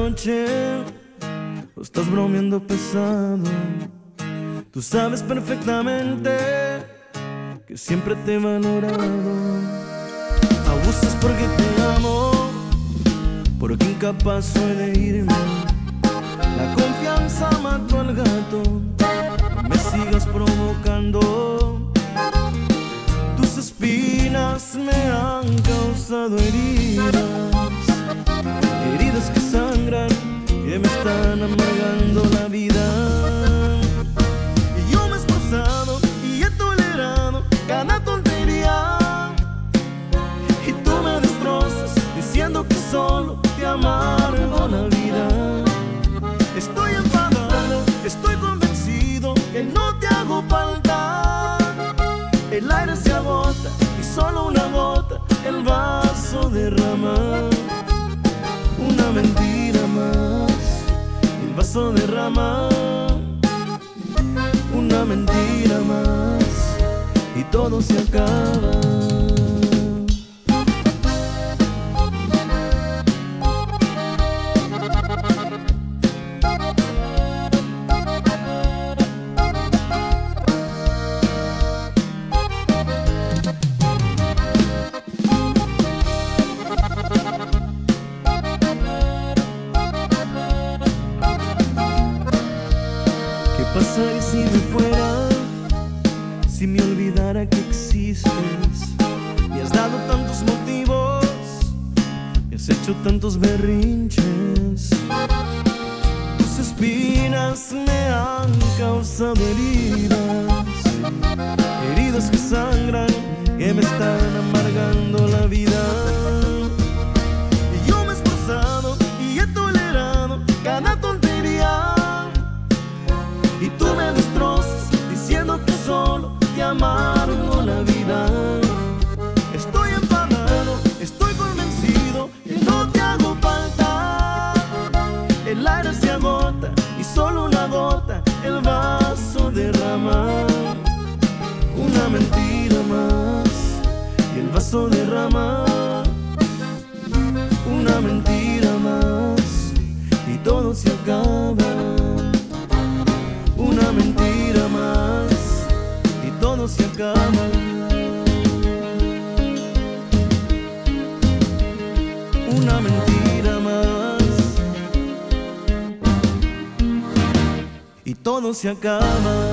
noche o estás bromeando pesado. Tú sabes perfectamente que siempre te he valorado. Abusas porque te amo, porque incapaz soy de irme. La confianza mató al gato, no me sigas provocando. Tus espinas me han causado heridas, heridas que sangran, que me están amargando la vida. Y yo me he esforzado y he tolerado cada tontería, y tú me destrozas diciendo que solo te amargo la vida. Estoy enfadado, estoy convencido que no te hago falta. El aire se agota y solo una gota el vaso derrama. Una mentira más, el vaso derrama. Una mentira más y todo se acaba. ¿Qué pasaría si me fuera? Si me olvidara que existes. Me has dado tantos motivos, me has hecho tantos berrinches. Tus espinas me han causado heridas, heridas que sangran, que me están amargando la vida. Y yo me he esforzado y he tolerado cada tontería, y tú me destrozas diciendo que solo te amargo la vida. Estoy enfadado, estoy convencido que no te hago falta. El aire se agota y solo una gota el vaso derrama. Una mentira más y el vaso derrama. Una mentira más y todo se acaba. Una mentira más y todo se acaba. Una mentira más y todo se acaba.